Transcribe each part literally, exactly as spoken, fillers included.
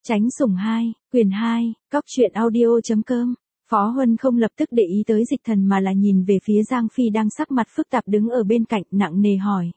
Tránh sủng hai, quyền hai, cóc truyện audio.com. Phó Huân không lập tức để ý tới Dịch Thần mà là nhìn về phía Giang Phi đang sắc mặt phức tạp đứng ở bên cạnh, nặng nề hỏi.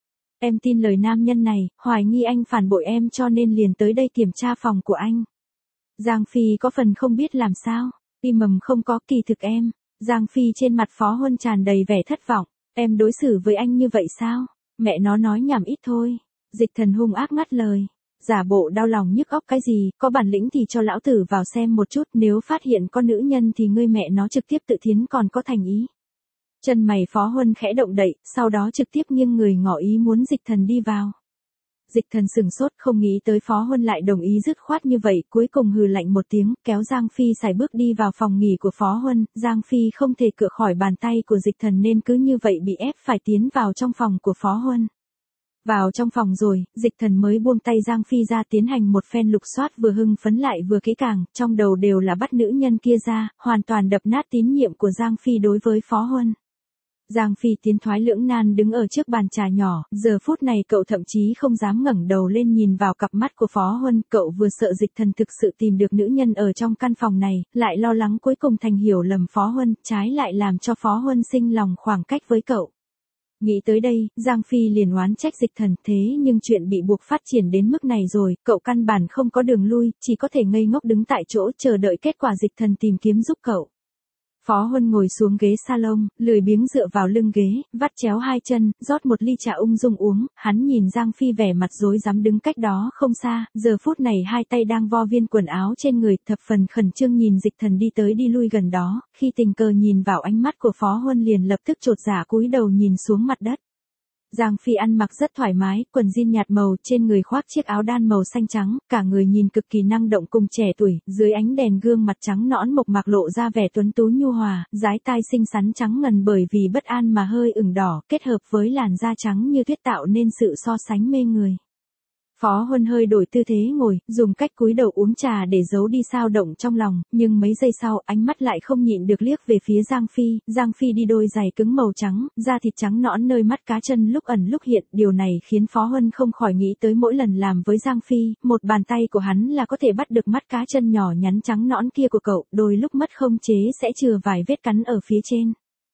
Em tin lời nam nhân này, hoài nghi anh phản bội em cho nên liền tới đây kiểm tra phòng của anh. Giang Phi có phần không biết làm sao, tim mầm không có, kỳ thực em. Giang Phi trên mặt Phó Huân tràn đầy vẻ thất vọng. Em đối xử với anh như vậy sao? Mẹ nó nói nhảm ít thôi. Dịch Thần hung ác ngắt lời. Giả bộ đau lòng nhức óc cái gì, có bản lĩnh thì cho lão tử vào xem một chút, nếu phát hiện con nữ nhân thì ngươi mẹ nó trực tiếp tự thiến còn có thành ý. Chân mày Phó Huân khẽ động đậy, sau đó trực tiếp nghiêng người ngỏ ý muốn Dịch Thần đi vào. Dịch Thần sừng sốt, không nghĩ tới Phó Huân lại đồng ý dứt khoát như vậy, cuối cùng hừ lạnh một tiếng, kéo Giang Phi sải bước đi vào phòng nghỉ của Phó Huân. Giang Phi không thể cựa khỏi bàn tay của Dịch Thần nên cứ như vậy bị ép phải tiến vào trong phòng của Phó Huân. Vào trong phòng rồi, Dịch Thần mới buông tay Giang Phi ra tiến hành một phen lục soát vừa hưng phấn lại vừa kỹ càng, trong đầu đều là bắt nữ nhân kia ra, hoàn toàn đập nát tín nhiệm của Giang Phi đối với Phó Huân. Giang Phi tiến thoái lưỡng nan đứng ở trước bàn trà nhỏ, giờ phút này cậu thậm chí không dám ngẩng đầu lên nhìn vào cặp mắt của Phó Huân, cậu vừa sợ Dịch Thần thực sự tìm được nữ nhân ở trong căn phòng này, lại lo lắng cuối cùng thành hiểu lầm Phó Huân, trái lại làm cho Phó Huân sinh lòng khoảng cách với cậu. Nghĩ tới đây, Giang Phi liền oán trách Dịch Thần, thế nhưng chuyện bị buộc phát triển đến mức này rồi, cậu căn bản không có đường lui, chỉ có thể ngây ngốc đứng tại chỗ chờ đợi kết quả Dịch Thần tìm kiếm giúp cậu. Phó Huân ngồi xuống ghế salon, lười biếng dựa vào lưng ghế, vắt chéo hai chân, rót một ly trà ung dung uống, hắn nhìn Giang Phi vẻ mặt rối rắm đứng cách đó không xa, giờ phút này hai tay đang vo viên quần áo trên người, thập phần khẩn trương nhìn Dịch Thần đi tới đi lui gần đó, khi tình cờ nhìn vào ánh mắt của Phó Huân liền lập tức chột dạ cúi đầu nhìn xuống mặt đất. Giang Phi ăn mặc rất thoải mái, quần jean nhạt màu, trên người khoác chiếc áo đan màu xanh trắng, cả người nhìn cực kỳ năng động cùng trẻ tuổi, dưới ánh đèn gương mặt trắng nõn mộc mạc lộ ra vẻ tuấn tú nhu hòa, dái tai xinh xắn trắng ngần bởi vì bất an mà hơi ửng đỏ, kết hợp với làn da trắng như tuyết tạo nên sự so sánh mê người. Phó Huân hơi đổi tư thế ngồi, dùng cách cúi đầu uống trà để giấu đi sao động trong lòng, nhưng mấy giây sau, ánh mắt lại không nhịn được liếc về phía Giang Phi, Giang Phi đi đôi giày cứng màu trắng, da thịt trắng nõn nơi mắt cá chân lúc ẩn lúc hiện, điều này khiến Phó Huân không khỏi nghĩ tới mỗi lần làm với Giang Phi, một bàn tay của hắn là có thể bắt được mắt cá chân nhỏ nhắn trắng nõn kia của cậu, đôi lúc mất không chế sẽ chừa vài vết cắn ở phía trên.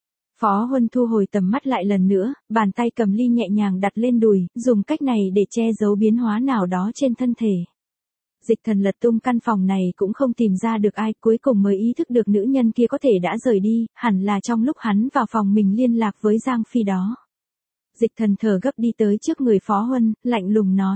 Phó Huân thu hồi tầm mắt lại lần nữa, bàn tay cầm ly nhẹ nhàng đặt lên đùi, dùng cách này để che giấu biến hóa nào đó trên thân thể. Dịch Thần lật tung căn phòng này cũng không tìm ra được ai, cuối cùng mới ý thức được nữ nhân kia có thể đã rời đi, hẳn là trong lúc hắn vào phòng mình liên lạc với Giang Phi đó. Dịch Thần thở gấp đi tới trước người Phó Huân, lạnh lùng nói.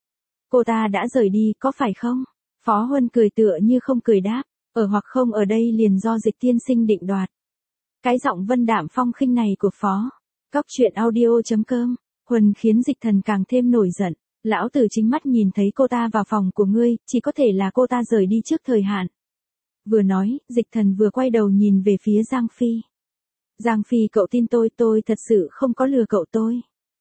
Cô ta đã rời đi, có phải không? Phó Huân cười tựa như không cười đáp, ở hoặc không ở đây liền do Dịch tiên sinh định đoạt. Cái giọng vân đạm phong khinh này của Phó cóc truyện audio.com, Huân khiến Dịch Thần càng thêm nổi giận. Lão tử chính mắt nhìn thấy cô ta vào phòng của ngươi, chỉ có thể là cô ta rời đi trước thời hạn. Vừa nói, Dịch Thần vừa quay đầu nhìn về phía Giang Phi. Giang Phi, cậu tin tôi, tôi thật sự không có lừa cậu tôi.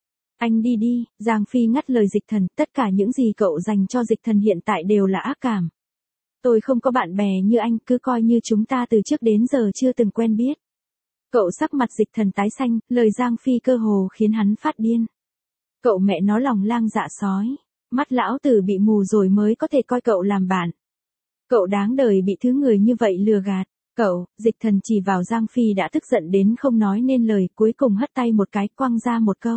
Anh đi đi, Giang Phi ngắt lời Dịch Thần, tất cả những gì cậu dành cho Dịch Thần hiện tại đều là ác cảm. Tôi không có bạn bè như anh, cứ coi như chúng ta từ trước đến giờ chưa từng quen biết. Cậu sắc mặt Dịch Thần tái xanh, lời Giang Phi cơ hồ khiến hắn phát điên. Cậu mẹ nó lòng lang dạ sói, mắt lão tử bị mù rồi mới có thể coi cậu làm bạn. Cậu đáng đời bị thứ người như vậy lừa gạt. Cậu, Dịch Thần chỉ vào Giang Phi đã tức giận đến không nói nên lời, cuối cùng hất tay một cái quăng ra một câu.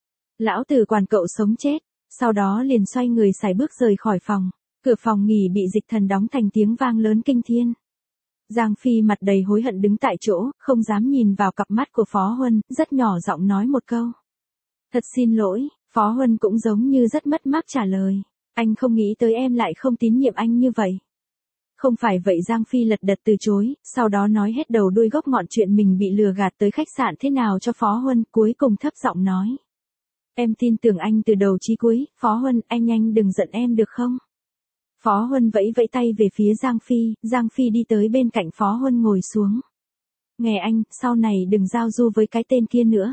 Lão tử quản cậu sống chết, sau đó liền xoay người sải bước rời khỏi phòng. Cửa phòng nghỉ bị Dịch Thần đóng thành tiếng vang lớn kinh thiên. Giang Phi mặt đầy hối hận đứng tại chỗ, không dám nhìn vào cặp mắt của Phó Huân, rất nhỏ giọng nói một câu. Thật xin lỗi, Phó Huân cũng giống như rất mất mát trả lời. Anh không nghĩ tới em lại không tín nhiệm anh như vậy. Không phải vậy, Giang Phi lật đật từ chối, sau đó nói hết đầu đuôi gốc ngọn chuyện mình bị lừa gạt tới khách sạn thế nào cho Phó Huân, cuối cùng thấp giọng nói. Em tin tưởng anh từ đầu chí cuối, Phó Huân, anh nhanh đừng giận em được không? Phó Huân vẫy vẫy tay về phía Giang Phi, Giang Phi đi tới bên cạnh Phó Huân ngồi xuống. Nghe anh, sau này đừng giao du với cái tên kia nữa.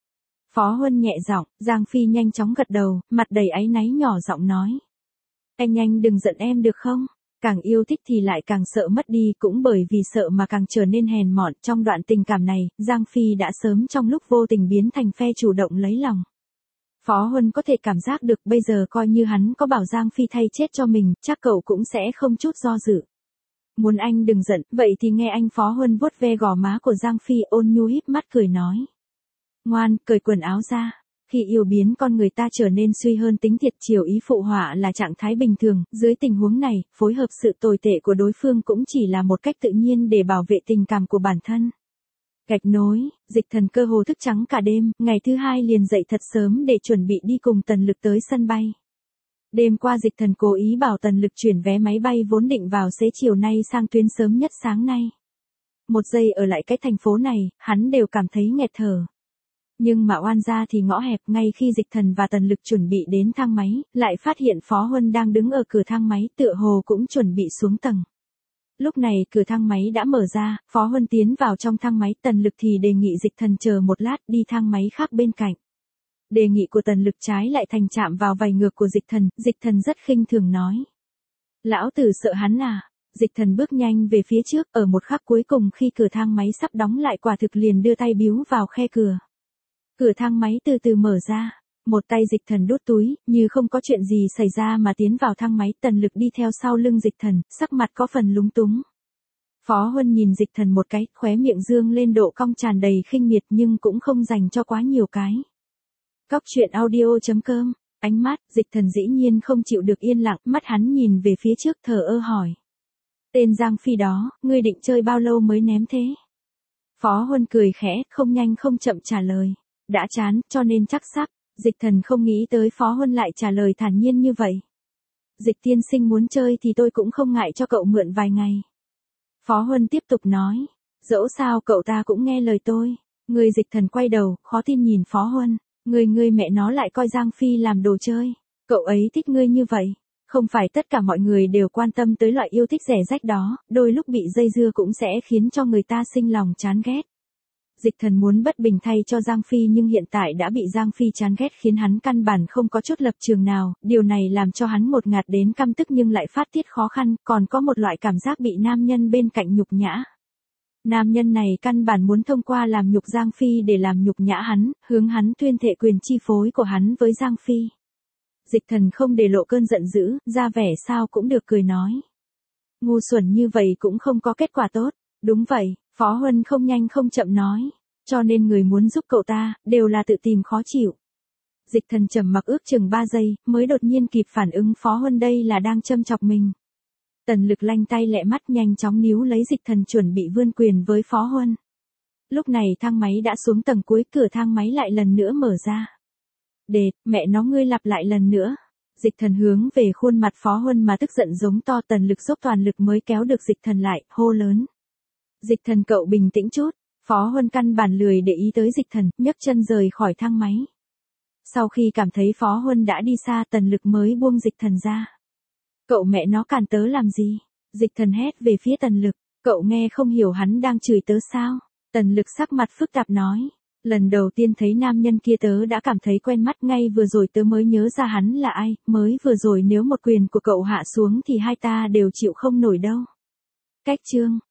Phó Huân nhẹ giọng, Giang Phi nhanh chóng gật đầu, mặt đầy áy náy nhỏ giọng nói. Anh nhanh đừng giận em được không? Càng yêu thích thì lại càng sợ mất đi, cũng bởi vì sợ mà càng trở nên hèn mọn. Trong đoạn tình cảm này, Giang Phi đã sớm trong lúc vô tình biến thành phe chủ động lấy lòng. Phó Huân có thể cảm giác được bây giờ coi như hắn có bảo Giang Phi thay chết cho mình, chắc cậu cũng sẽ không chút do dự. Muốn anh đừng giận, vậy thì nghe anh. Phó Huân vuốt ve gò má của Giang Phi ôn nhu híp mắt cười nói. Ngoan, cởi quần áo ra. Khi yêu biến con người ta trở nên suy hơn tính thiệt, chiều ý phụ họa là trạng thái bình thường, dưới tình huống này, phối hợp sự tồi tệ của đối phương cũng chỉ là một cách tự nhiên để bảo vệ tình cảm của bản thân. Gạch nối, Dịch Thần cơ hồ thức trắng cả đêm, ngày thứ hai liền dậy thật sớm để chuẩn bị đi cùng Tần Lực tới sân bay. Đêm qua Dịch Thần cố ý bảo Tần Lực chuyển vé máy bay vốn định vào xế chiều nay sang tuyến sớm nhất sáng nay. Một giây ở lại cái thành phố này, hắn đều cảm thấy nghẹt thở. Nhưng mà oan ra thì ngõ hẹp, ngay khi Dịch Thần và Tần Lực chuẩn bị đến thang máy, lại phát hiện Phó Huân đang đứng ở cửa thang máy, tựa hồ cũng chuẩn bị xuống tầng. Lúc này cửa thang máy đã mở ra, Phó Huân tiến vào trong thang máy, Tần Lực thì đề nghị Dịch Thần chờ một lát đi thang máy khác bên cạnh. Đề nghị của Tần Lực trái lại thành chạm vào vảy ngược của Dịch Thần, Dịch Thần rất khinh thường nói. Lão tử sợ hắn à? Dịch Thần bước nhanh về phía trước, ở một khắc cuối cùng khi cửa thang máy sắp đóng lại quả thực liền đưa tay biếu vào khe cửa. Cửa thang máy từ từ mở ra, một tay Dịch Thần đút túi, như không có chuyện gì xảy ra mà tiến vào thang máy, Tần Lực đi theo sau lưng Dịch Thần, sắc mặt có phần lúng túng. Phó Huân nhìn Dịch Thần một cái, khóe miệng dương lên độ cong tràn đầy khinh miệt nhưng cũng không dành cho quá nhiều cái. Cóc truyện audio chấm com, ánh mắt, Dịch Thần dĩ nhiên không chịu được yên lặng, mắt hắn nhìn về phía trước thờ ơ hỏi. Tên Giang Phi đó, ngươi định chơi bao lâu mới ném thế? Phó Huân cười khẽ, không nhanh không chậm trả lời. Đã chán, cho nên chắc sắc. Dịch Thần không nghĩ tới Phó Huân lại trả lời thản nhiên như vậy. Dịch tiên sinh muốn chơi thì tôi cũng không ngại cho cậu mượn vài ngày. Phó Huân tiếp tục nói. Dẫu sao cậu ta cũng nghe lời tôi. Người Dịch Thần quay đầu, khó tin nhìn Phó Huân. Người ngươi mẹ nó lại coi Giang Phi làm đồ chơi. Cậu ấy thích ngươi như vậy. Không phải tất cả mọi người đều quan tâm tới loại yêu thích rẻ rách đó, đôi lúc bị dây dưa cũng sẽ khiến cho người ta sinh lòng chán ghét. Dịch Thần muốn bất bình thay cho Giang Phi nhưng hiện tại đã bị Giang Phi chán ghét khiến hắn căn bản không có chút lập trường nào, điều này làm cho hắn ngột ngạt đến căm tức nhưng lại phát tiết khó khăn, còn có một loại cảm giác bị nam nhân bên cạnh nhục nhã. Nam nhân này căn bản muốn thông qua làm nhục Giang Phi để làm nhục nhã hắn, hướng hắn tuyên thệ quyền chi phối của hắn với Giang Phi. Dịch Thần không để lộ cơn giận dữ, ra vẻ sao cũng được cười nói. Ngu xuẩn như vậy cũng không có kết quả tốt. Đúng vậy, Phó Huân không nhanh không chậm nói. Cho nên người muốn giúp cậu ta, đều là tự tìm khó chịu. Dịch Thần trầm mặc ước chừng ba giây, mới đột nhiên kịp phản ứng Phó Huân đây là đang châm chọc mình. Tần Lực lanh tay lẹ mắt nhanh chóng níu lấy Dịch Thần chuẩn bị vươn quyền với Phó Huân. Lúc này thang máy đã xuống tầng cuối, cửa thang máy lại lần nữa mở ra. Đệt, mẹ nó ngươi lặp lại lần nữa. Dịch Thần hướng về khuôn mặt Phó Huân mà tức giận giống to. Tần Lực dốc toàn lực mới kéo được Dịch Thần lại, hô lớn. Dịch Thần cậu bình tĩnh chút. Phó Huân căn bản lười để ý tới Dịch Thần, nhấc chân rời khỏi thang máy. Sau khi cảm thấy Phó Huân đã đi xa, Tần Lực mới buông Dịch Thần ra. Cậu mẹ nó cản tớ làm gì? Dịch Thần hét về phía Tần Lực. Cậu nghe không hiểu hắn đang chửi tớ sao? Tần Lực sắc mặt phức tạp nói. Lần đầu tiên thấy nam nhân kia tớ đã cảm thấy quen mắt, ngay vừa rồi tớ mới nhớ ra hắn là ai, mới vừa rồi nếu một quyền của cậu hạ xuống thì hai ta đều chịu không nổi đâu. Cách chương